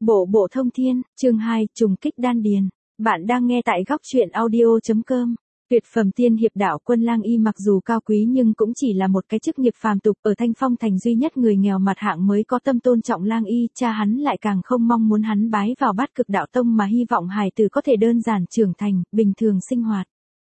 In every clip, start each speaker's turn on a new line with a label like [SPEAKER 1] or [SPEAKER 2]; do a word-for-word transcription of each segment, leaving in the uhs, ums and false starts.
[SPEAKER 1] Bộ bộ thông thiên, chương hai, trùng kích đan điền. Bạn đang nghe tại góc truyện audio.com. Tuyệt phẩm tiên hiệp đạo Quân Lang Y mặc dù cao quý nhưng cũng chỉ là một cái chức nghiệp phàm tục, ở Thanh Phong thành duy nhất người nghèo mặt hạng mới có tâm tôn trọng Lang Y, cha hắn lại càng không mong muốn hắn bái vào Bát Cực Đạo Tông mà hy vọng hài tử có thể đơn giản trưởng thành, bình thường sinh hoạt.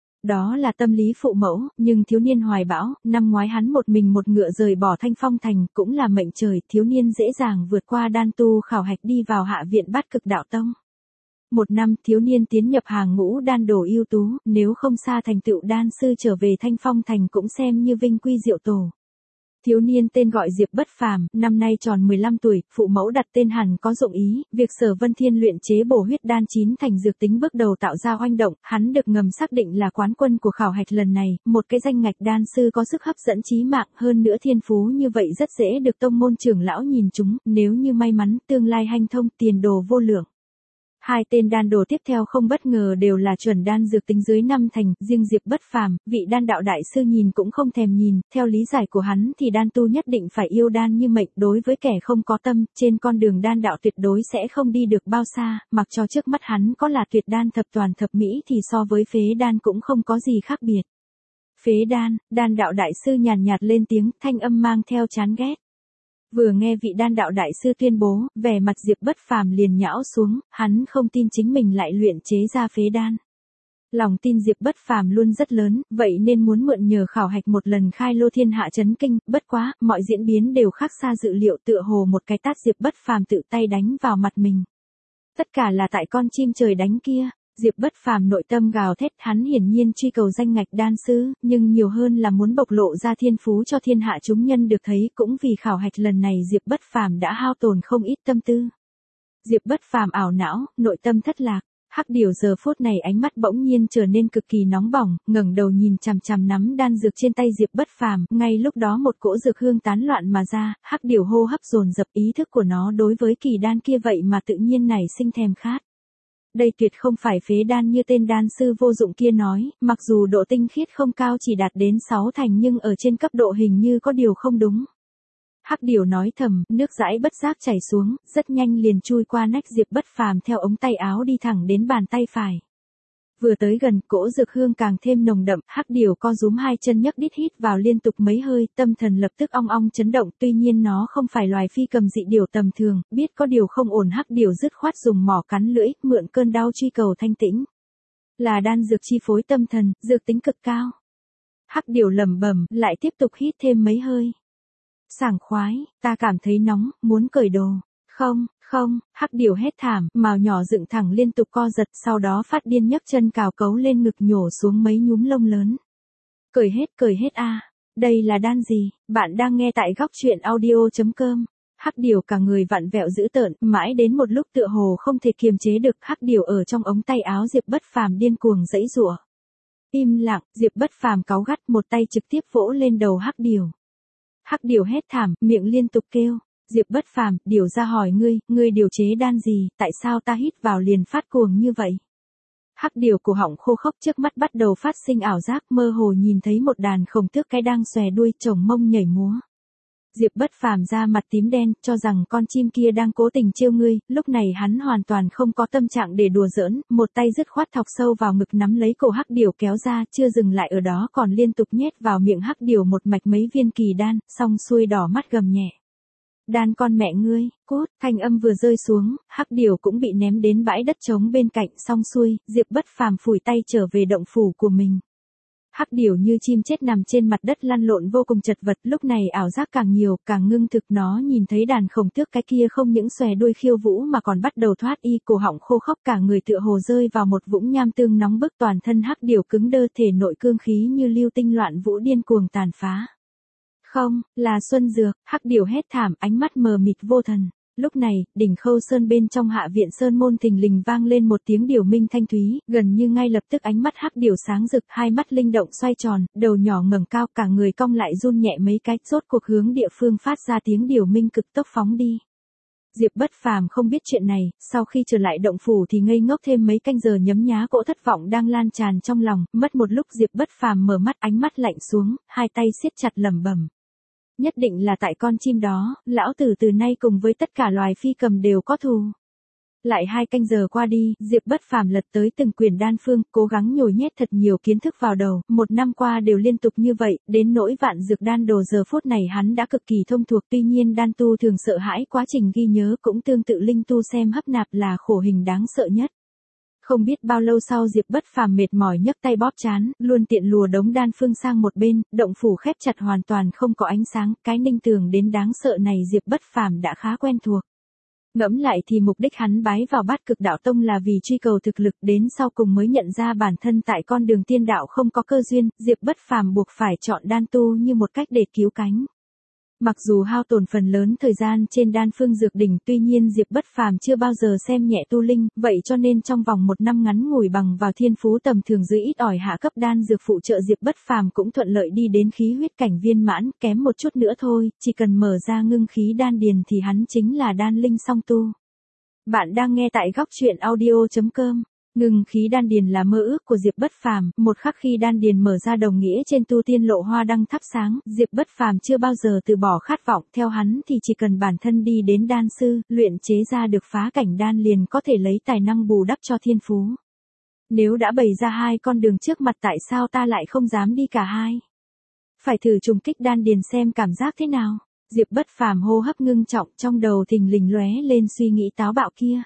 [SPEAKER 1] Đó là tâm lý phụ mẫu, nhưng thiếu niên hoài bão, năm ngoái hắn một mình một ngựa rời bỏ Thanh Phong thành, cũng là mệnh trời, thiếu niên dễ dàng vượt qua đan tu khảo hạch đi vào hạ viện Bát Cực Đạo Tông. Một năm, thiếu niên tiến nhập hàng ngũ đan đồ ưu tú, nếu không xa thành tựu đan sư trở về Thanh Phong thành cũng xem như vinh quy diệu tổ. Thiếu niên tên gọi Diệp Bất Phàm, năm nay tròn mười lăm tuổi, phụ mẫu đặt tên hẳn có dụng ý, việc Sở Vân Thiên luyện chế bổ huyết đan chín thành dược tính bước đầu tạo ra oanh động, hắn được ngầm xác định là quán quân của khảo hạch lần này, một cái danh ngạch đan sư có sức hấp dẫn chí mạng, hơn nữa thiên phú như vậy rất dễ được tông môn trưởng lão nhìn chúng, nếu như may mắn, tương lai hanh thông, tiền đồ vô lượng. Hai tên đan đồ tiếp theo không bất ngờ đều là chuẩn đan dược tính dưới năm thành, riêng Diệp Bất Phàm, vị đan đạo đại sư nhìn cũng không thèm nhìn, theo lý giải của hắn thì đan tu nhất định phải yêu đan như mệnh, đối với kẻ không có tâm, trên con đường đan đạo tuyệt đối sẽ không đi được bao xa, mặc cho trước mắt hắn có là tuyệt đan thập toàn thập mỹ thì so với phế đan cũng không có gì khác biệt. Phế đan, đan đạo đại sư nhàn nhạt lên tiếng, thanh âm mang theo chán ghét. Vừa nghe vị đan đạo đại sư tuyên bố, vẻ mặt Diệp Bất Phàm liền nhão xuống, hắn không tin chính mình lại luyện chế ra phế đan. Lòng tin Diệp Bất Phàm luôn rất lớn, vậy nên muốn mượn nhờ khảo hạch một lần khai lô thiên hạ chấn kinh, bất quá, mọi diễn biến đều khác xa dự liệu, tựa hồ một cái tát Diệp Bất Phàm tự tay đánh vào mặt mình. Tất cả là tại con chim trời đánh kia. Diệp Bất Phàm nội tâm gào thét, hắn hiển nhiên truy cầu danh ngạch đan sư, nhưng nhiều hơn là muốn bộc lộ ra thiên phú cho thiên hạ chúng nhân được thấy, cũng vì khảo hạch lần này Diệp Bất Phàm đã hao tổn không ít tâm tư. Diệp Bất Phàm ảo não, nội tâm thất lạc, Hắc Điểu giờ phút này ánh mắt bỗng nhiên trở nên cực kỳ nóng bỏng, ngẩng đầu nhìn chằm chằm nắm đan dược trên tay Diệp Bất Phàm, ngay lúc đó một cỗ dược hương tán loạn mà ra, Hắc Điểu hô hấp dồn dập, ý thức của nó đối với kỳ đan kia vậy mà tự nhiên nảy sinh thèm khát. Đây tuyệt không phải phế đan như tên đan sư vô dụng kia nói, mặc dù độ tinh khiết không cao chỉ đạt đến sáu thành nhưng ở trên cấp độ hình như có điều không đúng. Hắc Điểu nói thầm, nước dãi bất giác chảy xuống, rất nhanh liền chui qua nách Diệp Bất Phàm theo ống tay áo đi thẳng đến bàn tay phải. Vừa tới gần, cỗ dược hương càng thêm nồng đậm, Hắc Điểu co rúm hai chân nhấc đít hít vào liên tục mấy hơi, tâm thần lập tức ong ong chấn động, tuy nhiên nó không phải loài phi cầm dị điểu tầm thường, biết có điều không ổn, Hắc Điểu dứt khoát dùng mỏ cắn lưỡi, mượn cơn đau truy cầu thanh tĩnh. Là đan dược chi phối tâm thần, dược tính cực cao. Hắc Điểu lẩm bẩm, lại tiếp tục hít thêm mấy hơi. Sảng khoái, ta cảm thấy nóng, muốn cởi đồ. Không, không, Hắc Điểu hét thảm, mào nhỏ dựng thẳng liên tục co giật, sau đó phát điên nhấc chân cào cấu lên ngực nhổ xuống mấy nhúm lông lớn. Cởi hết, cởi hết a. À. Đây là đan gì? Bạn đang nghe tại góc truyện audio.com. Hắc Điểu cả người vặn vẹo dữ tợn, mãi đến một lúc tựa hồ không thể kiềm chế được, Hắc Điểu ở trong ống tay áo Diệp Bất Phàm điên cuồng giãy giụa. Im lặng, Diệp Bất Phàm cáu gắt, một tay trực tiếp vỗ lên đầu Hắc Điểu. Hắc Điểu hét thảm, miệng liên tục kêu. Diệp Bất Phàm, Điểu ra hỏi ngươi, ngươi điều chế đan gì, tại sao ta hít vào liền phát cuồng như vậy? Hắc Điểu cổ họng khô khốc, trước mắt bắt đầu phát sinh ảo giác, mơ hồ nhìn thấy một đàn khổng tước cái đang xòe đuôi chồng mông nhảy múa. Diệp Bất Phàm ra mặt tím đen, cho rằng con chim kia đang cố tình trêu ngươi, lúc này hắn hoàn toàn không có tâm trạng để đùa giỡn, một tay dứt khoát thọc sâu vào ngực nắm lấy cổ Hắc Điểu kéo ra, chưa dừng lại ở đó còn liên tục nhét vào miệng Hắc Điểu một mạch mấy viên kỳ đan, xong xuôi đỏ mắt gầm nhẹ. Đan con mẹ ngươi, cút, thanh âm vừa rơi xuống, Hắc Điểu cũng bị ném đến bãi đất trống bên cạnh, xong xuôi, Diệp Bất Phàm phủi tay trở về động phủ của mình. Hắc Điểu như chim chết nằm trên mặt đất lăn lộn vô cùng chật vật, lúc này ảo giác càng nhiều, càng ngưng thực, nó nhìn thấy đàn khổng tước cái kia không những xòe đuôi khiêu vũ mà còn bắt đầu thoát y, cổ họng khô khốc, cả người tựa hồ rơi vào một vũng nham tương nóng bức, toàn thân Hắc Điểu cứng đơ, thể nội cương khí như lưu tinh loạn vũ điên cuồng tàn phá. Không, là xuân dược, Hắc Điểu hét thảm, ánh mắt mờ mịt vô thần. Lúc này, đỉnh Khâu Sơn bên trong hạ viện Sơn môn thình lình vang lên một tiếng điểu minh thanh thúy, gần như ngay lập tức ánh mắt Hắc Điểu sáng rực, hai mắt linh động xoay tròn, đầu nhỏ ngẩng cao, cả người cong lại run nhẹ mấy cái, rốt cuộc hướng địa phương phát ra tiếng điểu minh cực tốc phóng đi. Diệp Bất Phàm không biết chuyện này, sau khi trở lại động phủ thì ngây ngốc thêm mấy canh giờ, nhấm nhá cỗ thất vọng đang lan tràn trong lòng, mất một lúc Diệp Bất Phàm mở mắt, ánh mắt lạnh xuống, hai tay siết chặt lẩm bẩm. Nhất định là tại con chim đó, lão tử từ nay cùng với tất cả loài phi cầm đều có thù. Lại hai canh giờ qua đi, Diệp Bất Phàm lật tới từng quyển đan phương, cố gắng nhồi nhét thật nhiều kiến thức vào đầu, một năm qua đều liên tục như vậy, đến nỗi vạn dược đan đồ giờ phút này hắn đã cực kỳ thông thuộc, tuy nhiên đan tu thường sợ hãi quá trình ghi nhớ cũng tương tự linh tu xem hấp nạp là khổ hình đáng sợ nhất. Không biết bao lâu sau Diệp Bất Phàm mệt mỏi nhấc tay bóp trán, luôn tiện lùa đống đan phương sang một bên, động phủ khép chặt hoàn toàn không có ánh sáng, cái ninh tường đến đáng sợ này Diệp Bất Phàm đã khá quen thuộc. Ngẫm lại thì mục đích hắn bái vào Bát Cực Đạo Tông là vì truy cầu thực lực, đến sau cùng mới nhận ra bản thân tại con đường tiên đạo không có cơ duyên, Diệp Bất Phàm buộc phải chọn đan tu như một cách để cứu cánh. Mặc dù hao tổn phần lớn thời gian trên đan phương dược đỉnh, tuy nhiên Diệp Bất Phàm chưa bao giờ xem nhẹ tu linh, vậy cho nên trong vòng một năm ngắn ngủi bằng vào thiên phú tầm thường dưới ít ỏi hạ cấp đan dược phụ trợ Diệp Bất Phàm cũng thuận lợi đi đến khí huyết cảnh viên mãn, kém một chút nữa thôi, chỉ cần mở ra ngưng khí đan điền thì hắn chính là đan linh song tu. Bạn đang nghe tại góc truyện audio chấm com. Ngưng khí đan điền là mơ ước của Diệp Bất Phàm, một khắc khi đan điền mở ra đồng nghĩa trên tu tiên lộ hoa đăng thắp sáng, Diệp Bất Phàm chưa bao giờ từ bỏ khát vọng, theo hắn thì chỉ cần bản thân đi đến đan sư, luyện chế ra được phá cảnh đan liền có thể lấy tài năng bù đắp cho thiên phú. Nếu đã bày ra hai con đường trước mặt tại sao ta lại không dám đi cả hai? Phải thử trùng kích đan điền xem cảm giác thế nào. Diệp Bất Phàm hô hấp ngưng trọng, trong đầu thình lình lóe lên suy nghĩ táo bạo kia.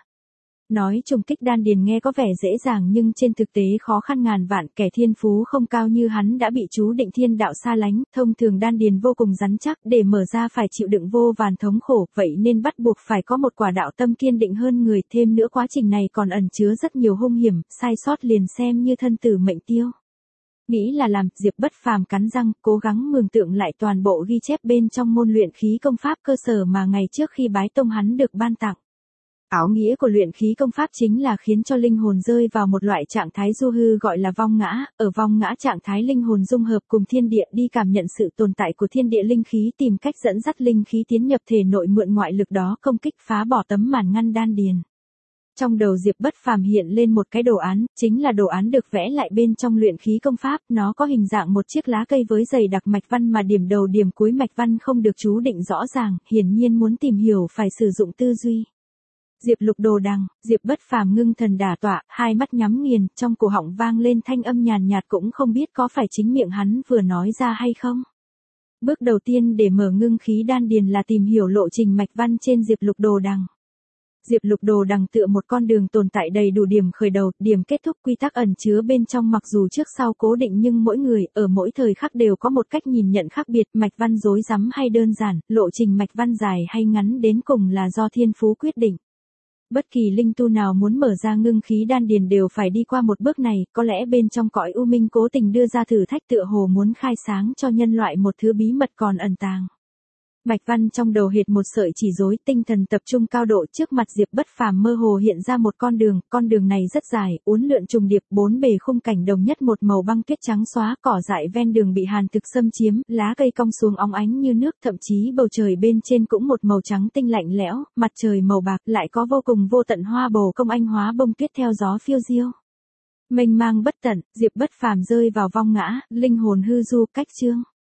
[SPEAKER 1] Nói trùng kích đan điền nghe có vẻ dễ dàng nhưng trên thực tế khó khăn ngàn vạn, kẻ thiên phú không cao như hắn đã bị chú định thiên đạo xa lánh, thông thường đan điền vô cùng rắn chắc, để mở ra phải chịu đựng vô vàn thống khổ, vậy nên bắt buộc phải có một quả đạo tâm kiên định hơn người, thêm nữa quá trình này còn ẩn chứa rất nhiều hung hiểm, sai sót liền xem như thân tử mệnh tiêu. Nghĩ là làm, Diệp Bất Phàm cắn răng, cố gắng mường tượng lại toàn bộ ghi chép bên trong môn luyện khí công pháp cơ sở mà ngày trước khi bái tông hắn được ban tặng. Áo nghĩa của luyện khí công pháp chính là khiến cho linh hồn rơi vào một loại trạng thái du hư gọi là vong ngã, ở vong ngã trạng thái linh hồn dung hợp cùng thiên địa đi cảm nhận sự tồn tại của thiên địa linh khí, tìm cách dẫn dắt linh khí tiến nhập thể nội, mượn ngoại lực đó công kích phá bỏ tấm màn ngăn đan điền. Trong đầu Diệp Bất Phàm hiện lên một cái đồ án, chính là đồ án được vẽ lại bên trong luyện khí công pháp, nó có hình dạng một chiếc lá cây với dày đặc mạch văn mà điểm đầu điểm cuối mạch văn không được chú định rõ ràng, hiển nhiên muốn tìm hiểu phải sử dụng tư duy. Diệp Lục Đồ Đằng, Diệp Bất Phàm ngưng thần đả tọa, hai mắt nhắm nghiền, trong cổ họng vang lên thanh âm nhàn nhạt cũng không biết có phải chính miệng hắn vừa nói ra hay không. Bước đầu tiên để mở ngưng khí đan điền là tìm hiểu lộ trình mạch văn trên Diệp Lục Đồ Đằng. Diệp Lục Đồ Đằng tựa một con đường tồn tại đầy đủ điểm khởi đầu, điểm kết thúc, quy tắc ẩn chứa bên trong mặc dù trước sau cố định nhưng mỗi người, ở mỗi thời khắc đều có một cách nhìn nhận khác biệt, mạch văn rối rắm hay đơn giản, lộ trình mạch văn dài hay ngắn đến cùng là do thiên phú quyết định. Bất kỳ linh tu nào muốn mở ra ngưng khí đan điền đều phải đi qua một bước này, có lẽ bên trong cõi u minh cố tình đưa ra thử thách tựa hồ muốn khai sáng cho nhân loại một thứ bí mật còn ẩn tàng. Mạch văn trong đầu hệt một sợi chỉ rối, tinh thần tập trung cao độ, trước mặt Diệp Bất Phàm mơ hồ hiện ra một con đường, con đường này rất dài, uốn lượn trùng điệp, bốn bề khung cảnh đồng nhất một màu băng tuyết trắng xóa, cỏ dại ven đường bị hàn thực xâm chiếm, lá cây cong xuống óng ánh như nước, thậm chí bầu trời bên trên cũng một màu trắng tinh lạnh lẽo, mặt trời màu bạc, lại có vô cùng vô tận hoa bồ công anh hóa bông tuyết theo gió phiêu diêu. Mênh mang bất tận, Diệp Bất Phàm rơi vào vong ngã, linh hồn hư du, cách chương.